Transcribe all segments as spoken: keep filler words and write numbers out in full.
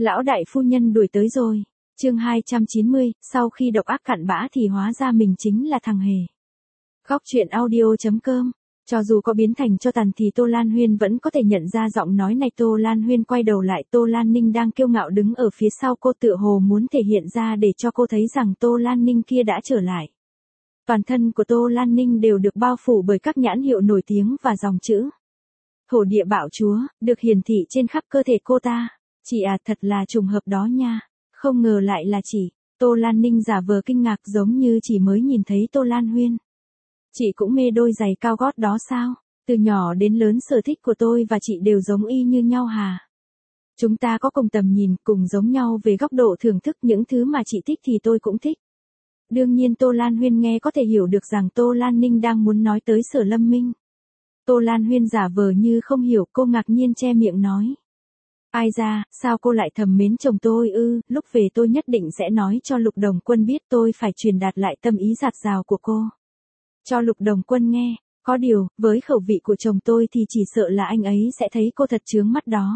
Lão đại phu nhân đuổi tới rồi. Chương hai trăm chín mươi, sau khi độc ác cặn bã thì hóa ra mình chính là thằng hề. Góc truyện audio chấm com. Cho dù có biến thành cho tàn thì Tô Lan Huyên vẫn có thể nhận ra giọng nói này. Tô Lan Huyên quay đầu lại, Tô Lan Ninh đang kiêu ngạo đứng ở phía sau cô, tựa hồ muốn thể hiện ra để cho cô thấy rằng Tô Lan Ninh kia đã trở lại. Toàn thân của Tô Lan Ninh đều được bao phủ bởi các nhãn hiệu nổi tiếng và dòng chữ Thổ địa bạo chúa, được hiển thị trên khắp cơ thể cô ta. Chị à, thật là trùng hợp đó nha. Không ngờ lại là chị. Tô Lan Ninh giả vờ kinh ngạc giống như chỉ mới nhìn thấy Tô Lan Huyên. Chị cũng mê đôi giày cao gót đó sao? Từ nhỏ đến lớn sở thích của tôi và chị đều giống y như nhau hà. Chúng ta có cùng tầm nhìn, cùng giống nhau về góc độ thưởng thức, những thứ mà chị thích thì tôi cũng thích. Đương nhiên Tô Lan Huyên nghe có thể hiểu được rằng Tô Lan Ninh đang muốn nói tới Sở Lâm Minh. Tô Lan Huyên giả vờ như không hiểu, cô ngạc nhiên che miệng nói. Ai ra, sao cô lại thầm mến chồng tôi ư? Lúc về tôi nhất định sẽ nói cho Lục Đồng Quân biết, tôi phải truyền đạt lại tâm ý dạt dào của cô cho Lục Đồng Quân nghe. Có điều, với khẩu vị của chồng tôi thì chỉ sợ là anh ấy sẽ thấy cô thật chướng mắt đó.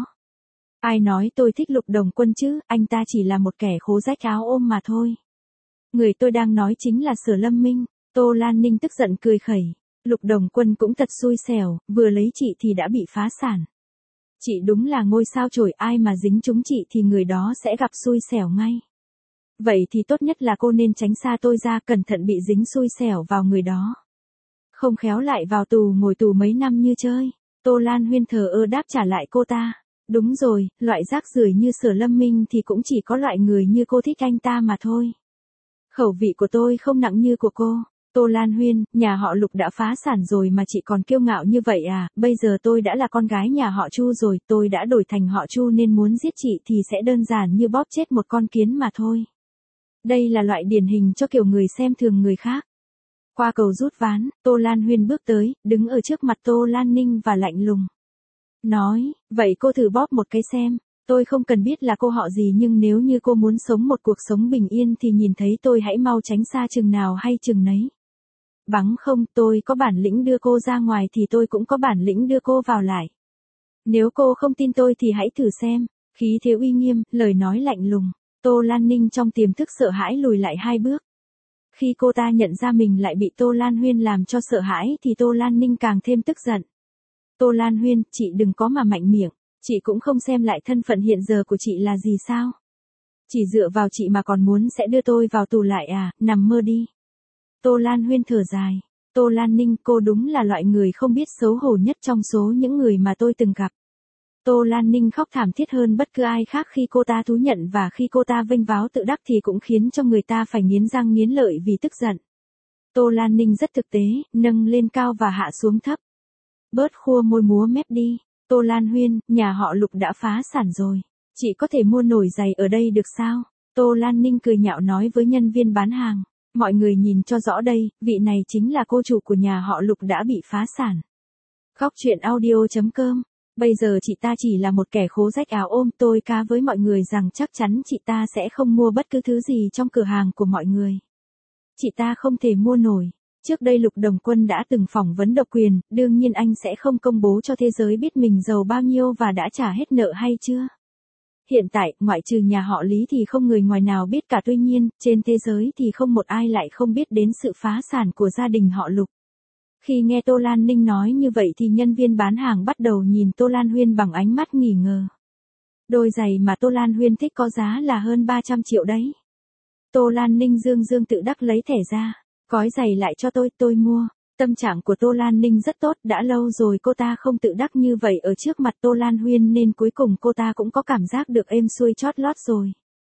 Ai nói tôi thích Lục Đồng Quân chứ, anh ta chỉ là một kẻ khố rách áo ôm mà thôi. Người tôi đang nói chính là Sở Lâm Minh. Tô Lan Ninh tức giận cười khẩy. Lục Đồng Quân cũng thật xui xẻo, vừa lấy chị thì đã bị phá sản. Chị đúng là ngôi sao chổi, ai mà dính trúng chị thì người đó sẽ gặp xui xẻo ngay. Vậy thì tốt nhất là cô nên tránh xa tôi ra, cẩn thận bị dính xui xẻo vào người đó. Không khéo lại vào tù ngồi tù mấy năm như chơi. Tô Lan Huyên thờ ơ đáp trả lại cô ta. Đúng rồi, loại rác rưởi như Sở Lâm Minh thì cũng chỉ có loại người như cô thích anh ta mà thôi. Khẩu vị của tôi không nặng như của cô. Tô Lan Huyên, nhà họ Lục đã phá sản rồi mà chị còn kiêu ngạo như vậy à? Bây giờ tôi đã là con gái nhà họ Chu rồi, tôi đã đổi thành họ Chu nên muốn giết chị thì sẽ đơn giản như bóp chết một con kiến mà thôi. Đây là loại điển hình cho kiểu người xem thường người khác. Qua cầu rút ván, Tô Lan Huyên bước tới, đứng ở trước mặt Tô Lan Ninh và lạnh lùng nói, vậy cô thử bóp một cái xem. Tôi không cần biết là cô họ gì, nhưng nếu như cô muốn sống một cuộc sống bình yên thì nhìn thấy tôi hãy mau tránh xa chừng nào hay chừng nấy. Bằng không, tôi có bản lĩnh đưa cô ra ngoài thì tôi cũng có bản lĩnh đưa cô vào lại. Nếu cô không tin tôi thì hãy thử xem. Khí thế uy nghiêm, lời nói lạnh lùng. Tô Lan Ninh trong tiềm thức sợ hãi lùi lại hai bước. Khi cô ta nhận ra mình lại bị Tô Lan Huyên làm cho sợ hãi thì Tô Lan Ninh càng thêm tức giận. Tô Lan Huyên, chị đừng có mà mạnh miệng. Chị cũng không xem lại thân phận hiện giờ của chị là gì sao? Chỉ dựa vào chị mà còn muốn sẽ đưa tôi vào tù lại à? Nằm mơ đi. Tô Lan Huyên thở dài. Tô Lan Ninh, cô đúng là loại người không biết xấu hổ nhất trong số những người mà tôi từng gặp. Tô Lan Ninh khóc thảm thiết hơn bất cứ ai khác khi cô ta thú nhận, và khi cô ta vênh váo tự đắc thì cũng khiến cho người ta phải nghiến răng nghiến lợi vì tức giận. Tô Lan Ninh rất thực tế, nâng lên cao và hạ xuống thấp. Bớt khua môi múa mép đi. Tô Lan Huyên, nhà họ Lục đã phá sản rồi. Chị có thể mua nổi giày ở đây được sao? Tô Lan Ninh cười nhạo nói với nhân viên bán hàng. Mọi người nhìn cho rõ đây, vị này chính là cô chủ của nhà họ Lục đã bị phá sản. Góc truyện audio chấm com. Bây giờ chị ta chỉ là một kẻ khố rách áo ôm, tôi cá với mọi người rằng chắc chắn chị ta sẽ không mua bất cứ thứ gì trong cửa hàng của mọi người. Chị ta không thể mua nổi. Trước đây Lục Đồng Quân đã từng phỏng vấn độc quyền, đương nhiên anh sẽ không công bố cho thế giới biết mình giàu bao nhiêu và đã trả hết nợ hay chưa. Hiện tại, ngoại trừ nhà họ Lý thì không người ngoài nào biết cả, tuy nhiên, trên thế giới thì không một ai lại không biết đến sự phá sản của gia đình họ Lục. Khi nghe Tô Lan Ninh nói như vậy thì nhân viên bán hàng bắt đầu nhìn Tô Lan Huyên bằng ánh mắt nghi ngờ. Đôi giày mà Tô Lan Huyên thích có giá là hơn ba trăm triệu đấy. Tô Lan Ninh dương dương tự đắc lấy thẻ ra. Gói giày lại cho tôi, tôi mua. Tâm trạng của Tô Lan Ninh rất tốt, đã lâu rồi cô ta không tự đắc như vậy ở trước mặt Tô Lan Huyên nên cuối cùng cô ta cũng có cảm giác được êm xuôi chót lót rồi.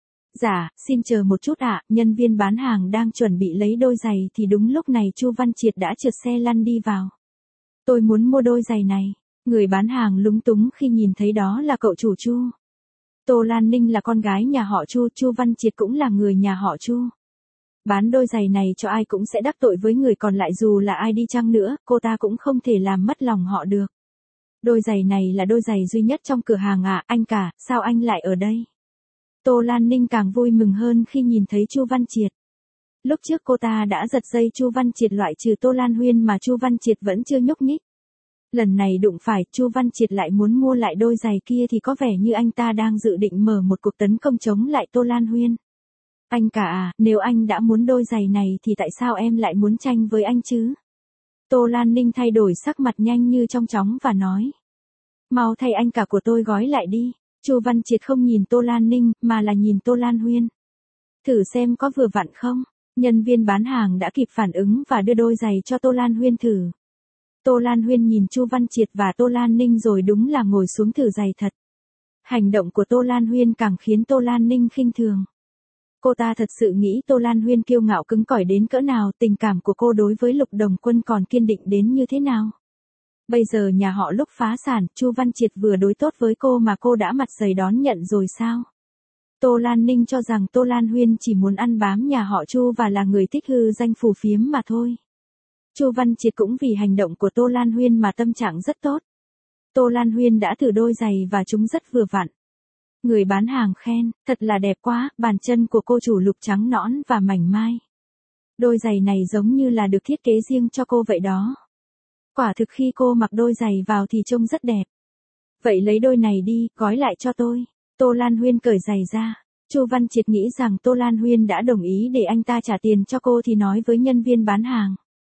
Dạ, xin chờ một chút ạ, nhân viên bán hàng đang chuẩn bị lấy đôi giày thì đúng lúc này Chu Văn Triệt đã trượt xe lăn đi vào. Tôi muốn mua đôi giày này. Người bán hàng lúng túng khi nhìn thấy đó là cậu chủ Chu. Tô Lan Ninh là con gái nhà họ Chu, Chu Văn Triệt cũng là người nhà họ Chu. Bán đôi giày này cho ai cũng sẽ đắc tội với người còn lại, dù là ai đi chăng nữa, cô ta cũng không thể làm mất lòng họ được. Đôi giày này là đôi giày duy nhất trong cửa hàng à? Anh cả, sao anh lại ở đây? Tô Lan Ninh càng vui mừng hơn khi nhìn thấy Chu Văn Triệt. Lúc trước cô ta đã giật dây Chu Văn Triệt loại trừ Tô Lan Huyên mà Chu Văn Triệt vẫn chưa nhúc nhích. Lần này đụng phải, Chu Văn Triệt lại muốn mua lại đôi giày kia thì có vẻ như anh ta đang dự định mở một cuộc tấn công chống lại Tô Lan Huyên. Anh cả à, nếu anh đã muốn đôi giày này thì tại sao em lại muốn tranh với anh chứ? Tô Lan Ninh thay đổi sắc mặt nhanh như trong chóng và nói. Mau thay anh cả của tôi gói lại đi. Chu Văn Triệt không nhìn Tô Lan Ninh, mà là nhìn Tô Lan Huyên. Thử xem có vừa vặn không? Nhân viên bán hàng đã kịp phản ứng và đưa đôi giày cho Tô Lan Huyên thử. Tô Lan Huyên nhìn Chu Văn Triệt và Tô Lan Ninh rồi đúng là ngồi xuống thử giày thật. Hành động của Tô Lan Huyên càng khiến Tô Lan Ninh khinh thường. Cô ta thật sự nghĩ Tô Lan Huyên kiêu ngạo cứng cỏi đến cỡ nào, tình cảm của cô đối với Lục Đồng Quân còn kiên định đến như thế nào. Bây giờ nhà họ Lục phá sản, Chu Văn Triệt vừa đối tốt với cô mà cô đã mặt dày đón nhận rồi sao? Tô Lan Ninh cho rằng Tô Lan Huyên chỉ muốn ăn bám nhà họ Chu và là người thích hư danh phù phiếm mà thôi. Chu Văn Triệt cũng vì hành động của Tô Lan Huyên mà tâm trạng rất tốt. Tô Lan Huyên đã thử đôi giày và chúng rất vừa vặn. Người bán hàng khen, thật là đẹp quá, bàn chân của cô chủ Lục trắng nõn và mảnh mai. Đôi giày này giống như là được thiết kế riêng cho cô vậy đó. Quả thực khi cô mặc đôi giày vào thì trông rất đẹp. Vậy lấy đôi này đi, gói lại cho tôi. Tô Lan Huyên cởi giày ra. Chu Văn Triệt nghĩ rằng Tô Lan Huyên đã đồng ý để anh ta trả tiền cho cô thì nói với nhân viên bán hàng.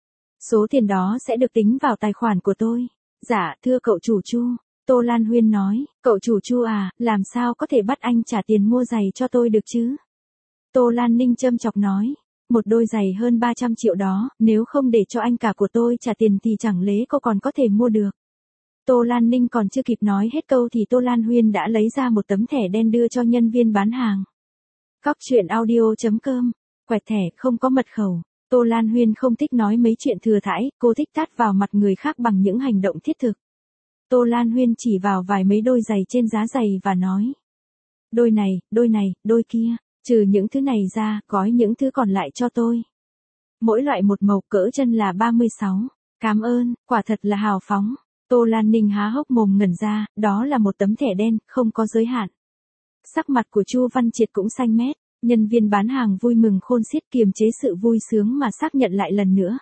Số tiền đó sẽ được tính vào tài khoản của tôi. Dạ, thưa cậu chủ Chu. Tô Lan Huyên nói, cậu chủ Chu à, làm sao có thể bắt anh trả tiền mua giày cho tôi được chứ? Tô Lan Ninh châm chọc nói, một đôi giày hơn ba trăm triệu đó, nếu không để cho anh cả của tôi trả tiền thì chẳng lẽ cô còn có thể mua được. Tô Lan Ninh còn chưa kịp nói hết câu thì Tô Lan Huyên đã lấy ra một tấm thẻ đen đưa cho nhân viên bán hàng. Cóc truyện audio chấm com, quẹt thẻ không có mật khẩu. Tô Lan Huyên không thích nói mấy chuyện thừa thãi, cô thích tát vào mặt người khác bằng những hành động thiết thực. Tô Lan Huyên chỉ vào vài mấy đôi giày trên giá giày và nói. Đôi này, đôi này, đôi kia, trừ những thứ này ra, gói những thứ còn lại cho tôi. Mỗi loại một màu, cỡ chân là ba mươi sáu. Cảm ơn, quả thật là hào phóng. Tô Lan Ninh há hốc mồm ngẩn ra, đó là một tấm thẻ đen, không có giới hạn. Sắc mặt của Chu Văn Triệt cũng xanh mét, nhân viên bán hàng vui mừng khôn xiết kiềm chế sự vui sướng mà xác nhận lại lần nữa.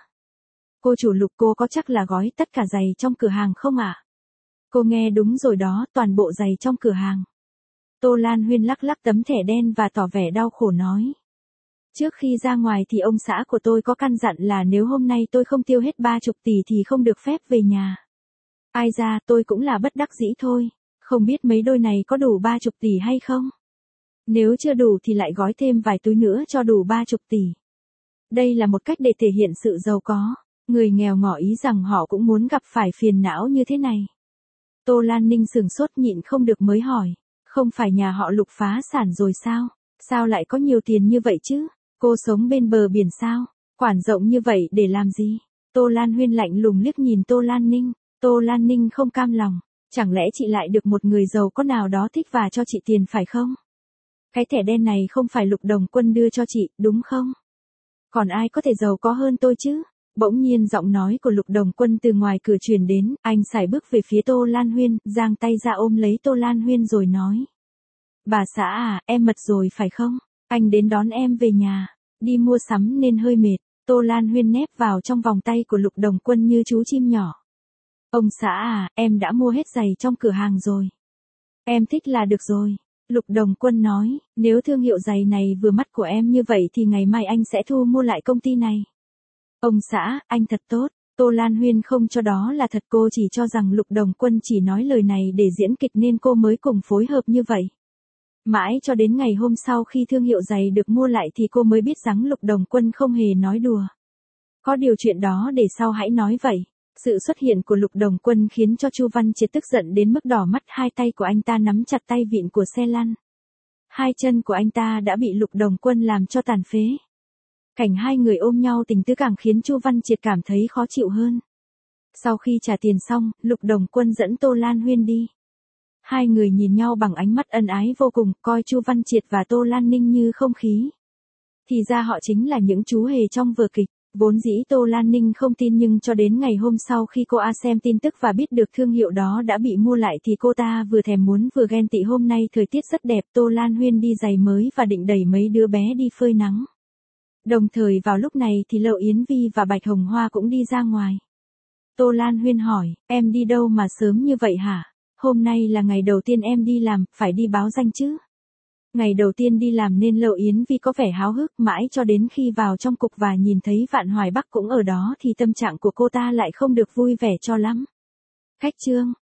Cô chủ Lục, cô có chắc là gói tất cả giày trong cửa hàng không ạ? À? Cô nghe đúng rồi đó, toàn bộ giày trong cửa hàng. Tô Lan Huyên lắc lắc tấm thẻ đen và tỏ vẻ đau khổ nói. Trước khi ra ngoài thì ông xã của tôi có căn dặn là nếu hôm nay tôi không tiêu hết ba chục tỷ thì không được phép về nhà. Ai ra, tôi cũng là bất đắc dĩ thôi, không biết mấy đôi này có đủ ba chục tỷ hay không? Nếu chưa đủ thì lại gói thêm vài túi nữa cho đủ ba chục tỷ. Đây là một cách để thể hiện sự giàu có, người nghèo ngỏ ý rằng họ cũng muốn gặp phải phiền não như thế này. Tô Lan Ninh sừng sốt nhịn không được mới hỏi, không phải nhà họ Lục phá sản rồi sao? Sao lại có nhiều tiền như vậy chứ? Cô sống bên bờ biển sao? Quản rộng như vậy để làm gì? Tô Lan Huyên lạnh lùng liếc nhìn Tô Lan Ninh. Tô Lan Ninh không cam lòng, chẳng lẽ chị lại được một người giàu có nào đó thích và cho chị tiền phải không? Cái thẻ đen này không phải Lục Đồng Quân đưa cho chị, đúng không? Còn ai có thể giàu có hơn tôi chứ? Bỗng nhiên giọng nói của Lục Đồng Quân từ ngoài cửa truyền đến, anh sải bước về phía Tô Lan Huyên, giang tay ra ôm lấy Tô Lan Huyên rồi nói. Bà xã à, em mệt rồi phải không? Anh đến đón em về nhà, đi mua sắm nên hơi mệt. Tô Lan Huyên nép vào trong vòng tay của Lục Đồng Quân như chú chim nhỏ. Ông xã à, em đã mua hết giày trong cửa hàng rồi. Em thích là được rồi. Lục Đồng Quân nói, nếu thương hiệu giày này vừa mắt của em như vậy thì ngày mai anh sẽ thu mua lại công ty này. Ông xã, anh thật tốt. Tô Lan Huyên không cho đó là thật, cô chỉ cho rằng Lục Đồng Quân chỉ nói lời này để diễn kịch nên cô mới cùng phối hợp như vậy. Mãi cho đến ngày hôm sau khi thương hiệu giày được mua lại thì cô mới biết rằng Lục Đồng Quân không hề nói đùa. Có điều chuyện đó để sau hãy nói vậy. Sự xuất hiện của Lục Đồng Quân khiến cho Chu Văn Triệt tức giận đến mức đỏ mắt, hai tay của anh ta nắm chặt tay vịn của xe lăn. Hai chân của anh ta đã bị Lục Đồng Quân làm cho tàn phế. Cảnh hai người ôm nhau tình tứ càng khiến Chu Văn Triệt cảm thấy khó chịu hơn. Sau khi trả tiền xong, Lục Đồng Quân dẫn Tô Lan Huyên đi. Hai người nhìn nhau bằng ánh mắt ân ái vô cùng, coi Chu Văn Triệt và Tô Lan Ninh như không khí. Thì ra họ chính là những chú hề trong vở kịch. Vốn dĩ Tô Lan Ninh không tin, nhưng cho đến ngày hôm sau khi cô A xem tin tức và biết được thương hiệu đó đã bị mua lại thì cô ta vừa thèm muốn vừa ghen tị. Hôm nay thời tiết rất đẹp, Tô Lan Huyên đi giày mới và định đẩy mấy đứa bé đi phơi nắng. Đồng thời vào lúc này thì Lộ Yến Vi và Bạch Hồng Hoa cũng đi ra ngoài. Tô Lan Huyên hỏi, em đi đâu mà sớm như vậy hả? Hôm nay là ngày đầu tiên em đi làm, phải đi báo danh chứ. Ngày đầu tiên đi làm nên Lộ Yến Vi có vẻ háo hức, mãi cho đến khi vào trong cục và nhìn thấy Vạn Hoài Bắc cũng ở đó thì tâm trạng của cô ta lại không được vui vẻ cho lắm. Khách trương,